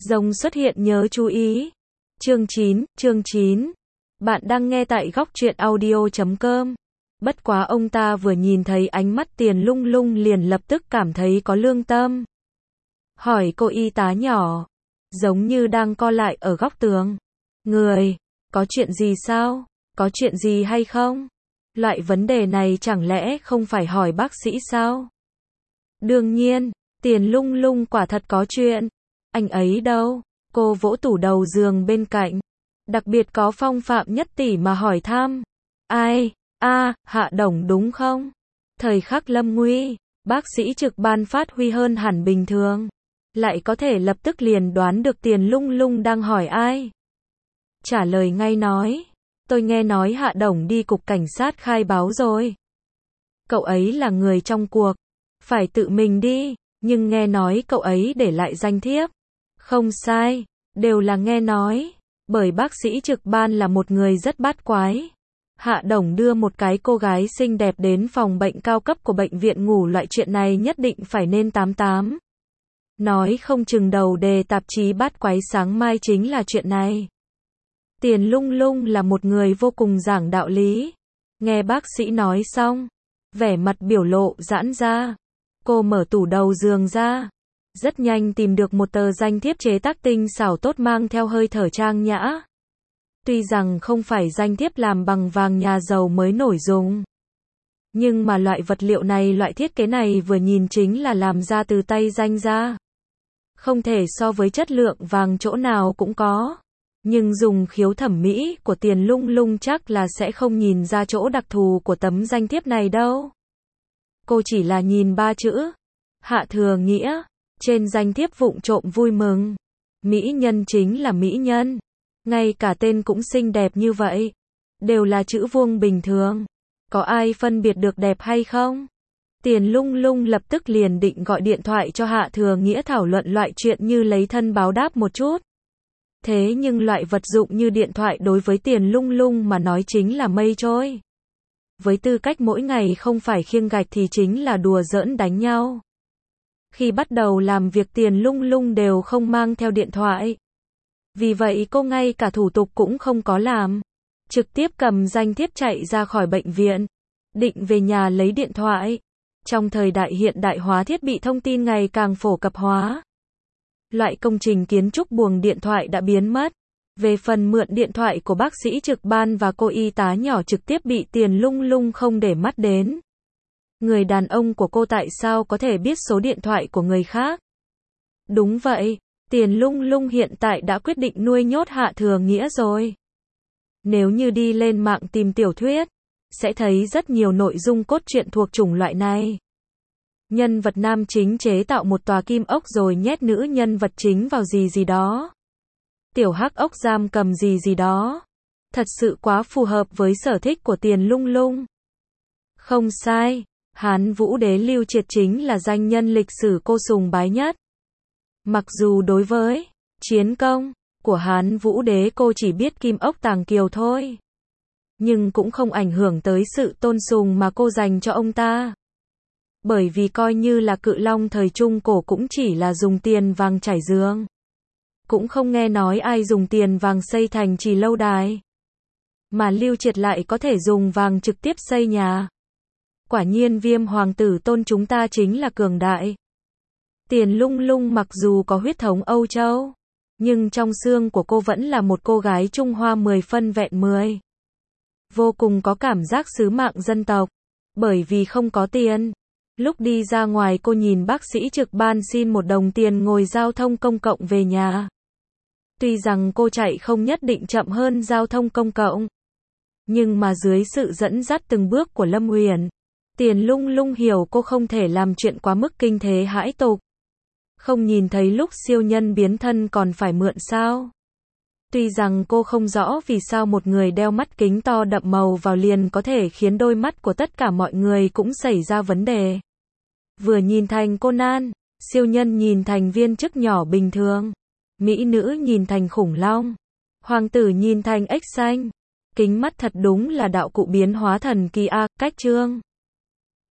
Rồng xuất hiện nhớ chú ý. Chương 9. Bạn đang nghe tại góc truyện audio.com. Bất quá ông ta vừa nhìn thấy ánh mắt Tiền Lung Lung liền lập tức cảm thấy có lương tâm. Hỏi cô y tá nhỏ, giống như đang co lại ở góc tường. Người, có chuyện gì sao? Có chuyện gì hay không? Loại vấn đề này chẳng lẽ không phải hỏi bác sĩ sao? Đương nhiên, Tiền Lung Lung quả thật có chuyện. Anh ấy đâu? Cô vỗ tủ đầu giường bên cạnh. Đặc biệt có phong phạm nhất tỷ mà hỏi thăm. Ai? Hạ Đồng đúng không? Thời khắc lâm nguy, bác sĩ trực ban phát huy hơn hẳn bình thường. Lại có thể lập tức liền đoán được Tiền Lung Lung đang hỏi ai. Trả lời ngay nói. Tôi nghe nói Hạ Đồng đi cục cảnh sát khai báo rồi. Cậu ấy là người trong cuộc. Phải tự mình đi, nhưng nghe nói cậu ấy để lại danh thiếp. Không sai, đều là nghe nói. Bởi bác sĩ trực ban là một người rất bát quái. Hạ Đồng đưa một cái cô gái xinh đẹp đến phòng bệnh cao cấp của bệnh viện ngủ, loại chuyện này nhất định phải nên 88. Nói không chừng đầu đề tạp chí bát quái sáng mai chính là chuyện này. Tiền Lung Lung là một người vô cùng giảng đạo lý. Nghe bác sĩ nói xong, vẻ mặt biểu lộ giãn ra. Cô mở tủ đầu giường ra. Rất nhanh tìm được một tờ danh thiếp chế tác tinh xảo tốt mang theo hơi thở trang nhã. Tuy rằng không phải danh thiếp làm bằng vàng nhà giàu mới nổi dùng. Nhưng mà loại vật liệu này, loại thiết kế này vừa nhìn chính là làm ra từ tay danh gia. Không thể so với chất lượng vàng chỗ nào cũng có. Nhưng dùng khiếu thẩm mỹ của Tiền Lung Lung chắc là sẽ không nhìn ra chỗ đặc thù của tấm danh thiếp này đâu. Cô chỉ là nhìn 3 chữ. Hạ Thừa Nghĩa. Trên danh thiếp vụng trộm vui mừng. Mỹ nhân chính là mỹ nhân. Ngay cả tên cũng xinh đẹp như vậy. Đều là chữ vuông bình thường. Có ai phân biệt được đẹp hay không? Tiền Lung Lung lập tức liền định gọi điện thoại cho Hạ Thừa Nghĩa thảo luận loại chuyện như lấy thân báo đáp một chút. Thế nhưng loại vật dụng như điện thoại đối với Tiền Lung Lung mà nói chính là mây trôi. Với tư cách mỗi ngày không phải khiêng gạch thì chính là đùa giỡn đánh nhau. Khi bắt đầu làm việc Tiền Lung Lung đều không mang theo điện thoại. Vì vậy cô ngay cả thủ tục cũng không có làm. Trực tiếp cầm danh thiếp chạy ra khỏi bệnh viện. Định về nhà lấy điện thoại. Trong thời đại hiện đại hóa, thiết bị thông tin ngày càng phổ cập hóa. Loại công trình kiến trúc buồng điện thoại đã biến mất. Về phần mượn điện thoại của bác sĩ trực ban và cô y tá nhỏ trực tiếp bị Tiền Lung Lung không để mắt đến. Người đàn ông của cô tại sao có thể biết số điện thoại của người khác? Đúng vậy, Tiền Lung Lung hiện tại đã quyết định nuôi nhốt Hạ Thừa Nghĩa rồi. Nếu như đi lên mạng tìm tiểu thuyết, sẽ thấy rất nhiều nội dung cốt truyện thuộc chủng loại này. Nhân vật nam chính chế tạo một tòa kim ốc rồi nhét nữ nhân vật chính vào gì đó. Tiểu hắc ốc giam cầm gì đó. Thật sự quá phù hợp với sở thích của Tiền Lung Lung. Không sai, Hán Vũ Đế Lưu Triệt chính là danh nhân lịch sử cô sùng bái nhất. Mặc dù đối với chiến công của Hán Vũ Đế cô chỉ biết kim ốc tàng kiều thôi. Nhưng cũng không ảnh hưởng tới sự tôn sùng mà cô dành cho ông ta. Bởi vì coi như là Cự Long thời Trung Cổ cũng chỉ là dùng tiền vàng trải giường. Cũng không nghe nói ai dùng tiền vàng xây thành trì lâu đài. Mà Lưu Triệt lại có thể dùng vàng trực tiếp xây nhà. Quả nhiên Viêm hoàng tử tôn chúng ta chính là cường đại. Tiền Lung Lung mặc dù có huyết thống Âu Châu, nhưng trong xương của cô vẫn là một cô gái Trung Hoa 10 phân vẹn 10. Vô cùng có cảm giác sứ mạng dân tộc. Bởi vì không có tiền. Lúc đi ra ngoài cô nhìn bác sĩ trực ban xin 1 đồng tiền ngồi giao thông công cộng về nhà. Tuy rằng cô chạy không nhất định chậm hơn giao thông công cộng. Nhưng mà dưới sự dẫn dắt từng bước của Lâm Uyển, Tiền Lung Lung hiểu cô không thể làm chuyện quá mức kinh thế hãi tục. Không nhìn thấy lúc siêu nhân biến thân còn phải mượn sao? Tuy rằng cô không rõ vì sao một người đeo mắt kính to đậm màu vào liền có thể khiến đôi mắt của tất cả mọi người cũng xảy ra vấn đề. Vừa nhìn thành Conan, siêu nhân nhìn thành viên chức nhỏ bình thường, mỹ nữ nhìn thành khủng long, hoàng tử nhìn thành ếch xanh. Kính mắt thật đúng là đạo cụ biến hóa thần kỳ a. Cách chương